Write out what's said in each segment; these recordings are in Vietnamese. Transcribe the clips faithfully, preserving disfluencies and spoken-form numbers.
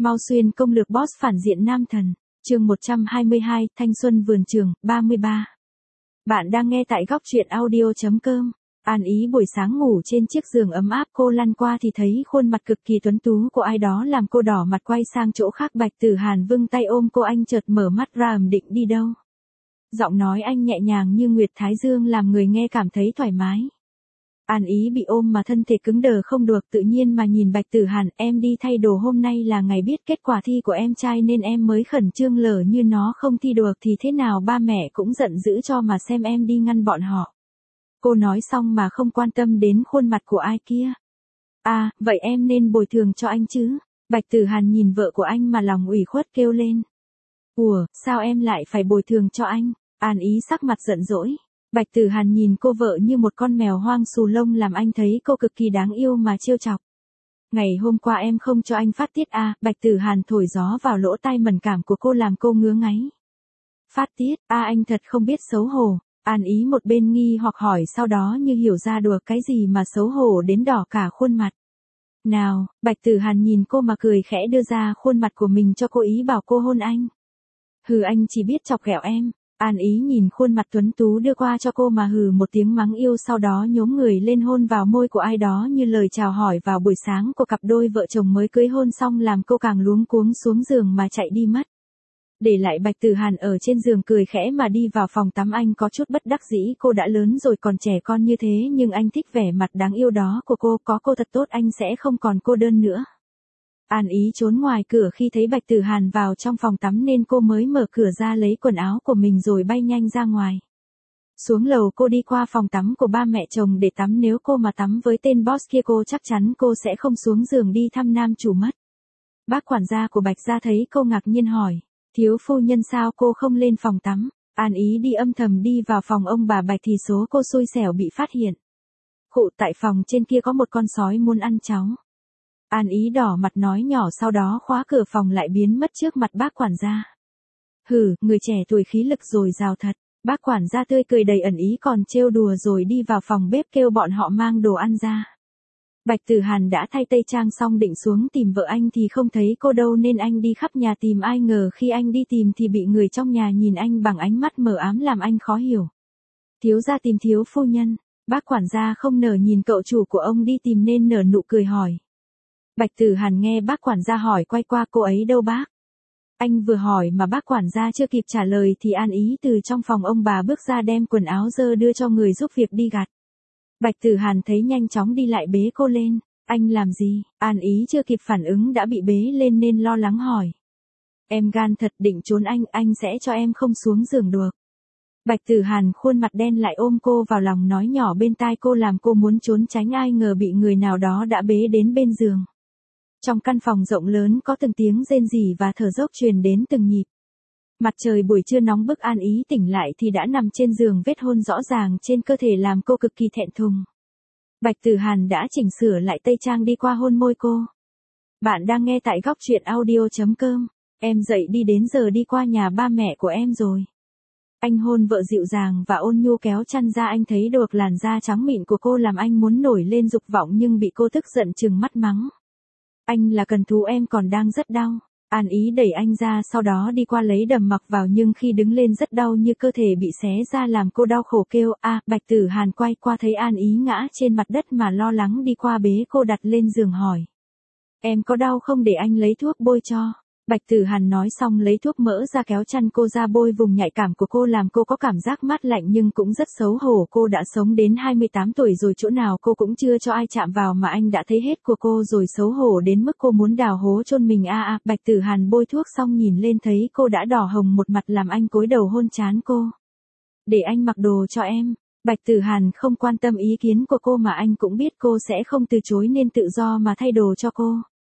Mau xuyên công lược boss phản diện nam thần. Chương một trăm hai mươi hai, Thanh xuân vườn trường, ba mươi ba. Bạn đang nghe tại góc truyện audio chấm com. An Ý buổi sáng ngủ trên chiếc giường ấm áp, cô lăn qua thì thấy khuôn mặt cực kỳ tuấn tú của ai đó làm cô đỏ mặt quay sang chỗ khác. Bạch Tử Hàn vươn tay ôm cô, anh chợt mở mắt ra, ầm định đi đâu. Giọng nói anh nhẹ nhàng như nguyệt thái dương làm người nghe cảm thấy thoải mái. An Ý bị ôm mà thân thể cứng đờ không được tự nhiên mà nhìn Bạch Tử Hàn, em đi thay đồ, hôm nay là ngày biết kết quả thi của em trai nên em mới khẩn trương, lỡ như nó không thi được thì thế nào ba mẹ cũng giận dữ cho mà xem, em đi ngăn bọn họ. Cô nói xong mà không quan tâm đến khuôn mặt của ai kia. À, vậy em nên bồi thường cho anh chứ. Bạch Tử Hàn nhìn vợ của anh mà lòng ủy khuất kêu lên. Ủa, sao em lại phải bồi thường cho anh? An Ý sắc mặt giận dỗi. Bạch Tử Hàn nhìn cô vợ như một con mèo hoang xù lông làm anh thấy cô cực kỳ đáng yêu mà trêu chọc. Ngày hôm qua em không cho anh phát tiết à, Bạch Tử Hàn thổi gió vào lỗ tai mẫn cảm của cô làm cô ngứa ngáy. Phát tiết, à anh thật không biết xấu hổ. An Ý một bên nghi hoặc hỏi, sau đó như hiểu ra được cái gì mà xấu hổ đến đỏ cả khuôn mặt. Nào, Bạch Tử Hàn nhìn cô mà cười khẽ đưa ra khuôn mặt của mình cho cô, ý bảo cô hôn anh. Hừ, anh chỉ biết chọc ghẹo em. An Ý nhìn khuôn mặt tuấn tú đưa qua cho cô mà hừ một tiếng mắng yêu, sau đó nhốm người lên hôn vào môi của ai đó như lời chào hỏi vào buổi sáng của cặp đôi vợ chồng mới cưới, hôn xong làm cô càng luống cuống xuống giường mà chạy đi mất. Để lại Bạch Tử Hàn ở trên giường cười khẽ mà đi vào phòng tắm, anh có chút bất đắc dĩ, cô đã lớn rồi còn trẻ con như thế nhưng anh thích vẻ mặt đáng yêu đó của cô, có cô thật tốt anh sẽ không còn cô đơn nữa. An Ý trốn ngoài cửa khi thấy Bạch Tử Hàn vào trong phòng tắm nên cô mới mở cửa ra lấy quần áo của mình rồi bay nhanh ra ngoài. Xuống lầu cô đi qua phòng tắm của ba mẹ chồng để tắm, nếu cô mà tắm với tên boss kia cô chắc chắn cô sẽ không xuống giường đi thăm nam chủ mất. Bác quản gia của Bạch gia thấy cô ngạc nhiên hỏi, thiếu phu nhân sao cô không lên phòng tắm? An Ý đi âm thầm đi vào phòng ông bà Bạch thì số cô xui xẻo bị phát hiện. Khụ, tại phòng trên kia có một con sói muốn ăn cháu. An Ý đỏ mặt nói nhỏ, sau đó khóa cửa phòng lại biến mất trước mặt bác quản gia. Hừ, người trẻ tuổi khí lực dồi dào thật. Bác quản gia tươi cười đầy ẩn ý còn trêu đùa rồi đi vào phòng bếp kêu bọn họ mang đồ ăn ra. Bạch Tử Hàn đã thay tây trang xong định xuống tìm vợ anh thì không thấy cô đâu nên anh đi khắp nhà tìm, ai ngờ khi anh đi tìm thì bị người trong nhà nhìn anh bằng ánh mắt mờ ám làm anh khó hiểu. Thiếu gia tìm thiếu phu nhân. Bác quản gia không nở nhìn cậu chủ của ông đi tìm nên nở nụ cười hỏi. Bạch Tử Hàn nghe bác quản gia hỏi quay qua, cô ấy đâu bác? Anh vừa hỏi mà bác quản gia chưa kịp trả lời thì An Ý từ trong phòng ông bà bước ra đem quần áo dơ đưa cho người giúp việc đi gặt. Bạch Tử Hàn thấy nhanh chóng đi lại bế cô lên. Anh làm gì? An Ý chưa kịp phản ứng đã bị bế lên nên lo lắng hỏi. Em gan thật, định trốn anh, anh sẽ cho em không xuống giường được. Bạch Tử Hàn khuôn mặt đen lại ôm cô vào lòng nói nhỏ bên tai cô làm cô muốn trốn tránh, ai ngờ bị người nào đó đã bế đến bên giường. Trong căn phòng rộng lớn có từng tiếng rên rỉ và thở dốc truyền đến từng nhịp. Mặt trời buổi trưa nóng bức, An Ý tỉnh lại thì đã nằm trên giường, vết hôn rõ ràng trên cơ thể làm cô cực kỳ thẹn thùng. Bạch Tử Hàn đã chỉnh sửa lại tây trang đi qua hôn môi cô. Bạn đang nghe tại góc truyện audio chấm com. Em dậy đi, đến giờ đi qua nhà ba mẹ của em rồi. Anh hôn vợ dịu dàng và ôn nhu, kéo chăn ra, anh thấy được làn da trắng mịn của cô làm anh muốn nổi lên dục vọng nhưng bị cô tức giận trừng mắt mắng. Anh là cần thú, em còn đang rất đau. An Ý đẩy anh ra sau đó đi qua lấy đầm mặc vào nhưng khi đứng lên rất đau như cơ thể bị xé ra làm cô đau khổ kêu a. À, Bạch Tử Hàn quay qua thấy An Ý ngã trên mặt đất mà lo lắng đi qua bế cô đặt lên giường hỏi. Em có đau không để anh lấy thuốc bôi cho. Bạch Tử Hàn nói xong lấy thuốc mỡ ra kéo chăn cô ra bôi vùng nhạy cảm của cô làm cô có cảm giác mát lạnh nhưng cũng rất xấu hổ, cô đã sống đến hai mươi tám tuổi rồi chỗ nào cô cũng chưa cho ai chạm vào mà anh đã thấy hết của cô rồi, xấu hổ đến mức cô muốn đào hố chôn mình a a. Bạch Tử Hàn bôi thuốc xong nhìn lên thấy cô đã đỏ hồng một mặt làm anh cúi đầu hôn trán cô. Để anh mặc đồ cho em. Bạch Tử Hàn không quan tâm ý kiến của cô mà anh cũng biết cô sẽ không từ chối nên tự do mà thay đồ cho cô.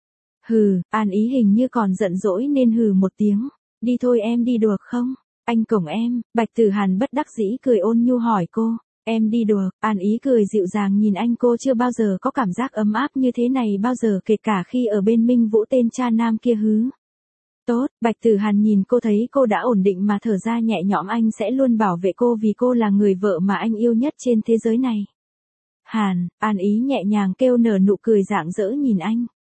Hừ, An Ý hình như còn giận dỗi nên hừ một tiếng. Đi thôi, em đi được không? Anh cổng em. Bạch Tử Hàn bất đắc dĩ cười ôn nhu hỏi cô. Em đi được. An Ý cười dịu dàng nhìn anh, cô chưa bao giờ có cảm giác ấm áp như thế này bao giờ, kể cả khi ở bên Minh Vũ tên cha nam kia hứ. Tốt, Bạch Tử Hàn nhìn cô thấy cô đã ổn định mà thở ra nhẹ nhõm, anh sẽ luôn bảo vệ cô vì cô là người vợ mà anh yêu nhất trên thế giới này. Hàn, An Ý nhẹ nhàng kêu nở nụ cười rạng rỡ nhìn anh.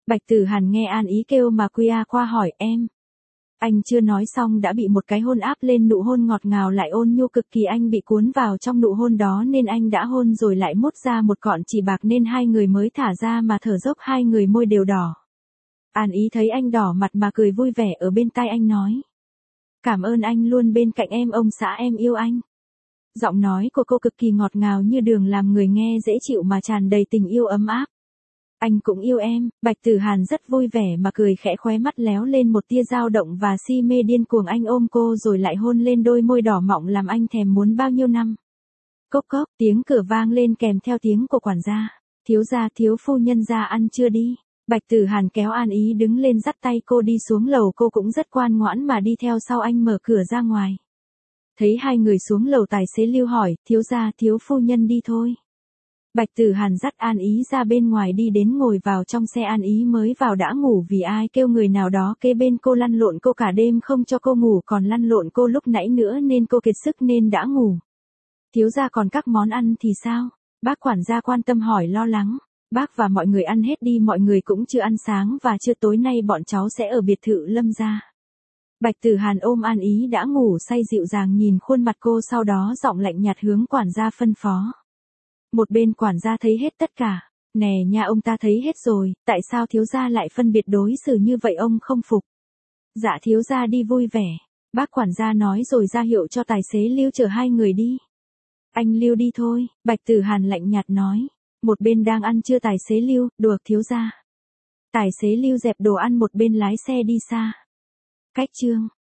Bạch Tử Hàn nghe An Ý kêu mà quy a qua hỏi em. Anh chưa nói xong đã bị một cái hôn áp lên, nụ hôn ngọt ngào lại ôn nhu cực kỳ, anh bị cuốn vào trong nụ hôn đó nên anh đã hôn rồi lại mút ra một cọn chỉ bạc nên hai người mới thả ra mà thở dốc, hai người môi đều đỏ. An Ý thấy anh đỏ mặt mà cười vui vẻ ở bên tai anh nói. Cảm ơn anh luôn bên cạnh em ông xã, em yêu anh. Giọng nói của cô cực kỳ ngọt ngào như đường, làm người nghe dễ chịu mà tràn đầy tình yêu ấm áp. Anh cũng yêu em, Bạch Tử Hàn rất vui vẻ mà cười khẽ, khóe mắt léo lên một tia dao động và si mê điên cuồng, anh ôm cô rồi lại hôn lên đôi môi đỏ mọng làm anh thèm muốn bao nhiêu năm. Cốc cốc, tiếng cửa vang lên kèm theo tiếng của quản gia. Thiếu gia, thiếu phu nhân ra ăn chưa đi. Bạch Tử Hàn kéo An Ý đứng lên dắt tay cô đi xuống lầu, cô cũng rất ngoan ngoãn mà đi theo sau anh mở cửa ra ngoài. Thấy hai người xuống lầu, tài xế Lưu hỏi, thiếu gia, thiếu phu nhân đi thôi. Bạch Tử Hàn dắt An Ý ra bên ngoài đi đến ngồi vào trong xe. An Ý mới vào đã ngủ vì ai kêu người nào đó kế bên cô lăn lộn cô cả đêm không cho cô ngủ, còn lăn lộn cô lúc nãy nữa nên cô kiệt sức nên đã ngủ. Thiếu gia còn các món ăn thì sao? Bác quản gia quan tâm hỏi lo lắng. Bác và mọi người ăn hết đi, mọi người cũng chưa ăn sáng và trưa, tối nay bọn cháu sẽ ở biệt thự Lâm gia. Bạch Tử Hàn ôm An Ý đã ngủ say dịu dàng nhìn khuôn mặt cô, sau đó giọng lạnh nhạt hướng quản gia phân phó. Một bên quản gia thấy hết tất cả. Nè nha, ông ta thấy hết rồi, tại sao thiếu gia lại phân biệt đối xử như vậy, ông không phục. Dạ thiếu gia đi vui vẻ. Bác quản gia nói rồi ra hiệu cho tài xế Lưu chở hai người đi. Anh Lưu đi thôi, Bạch Tử Hàn lạnh nhạt nói. Một bên đang ăn trưa tài xế Lưu, đùa thiếu gia. Tài xế Lưu dẹp đồ ăn một bên lái xe đi xa. Cách chương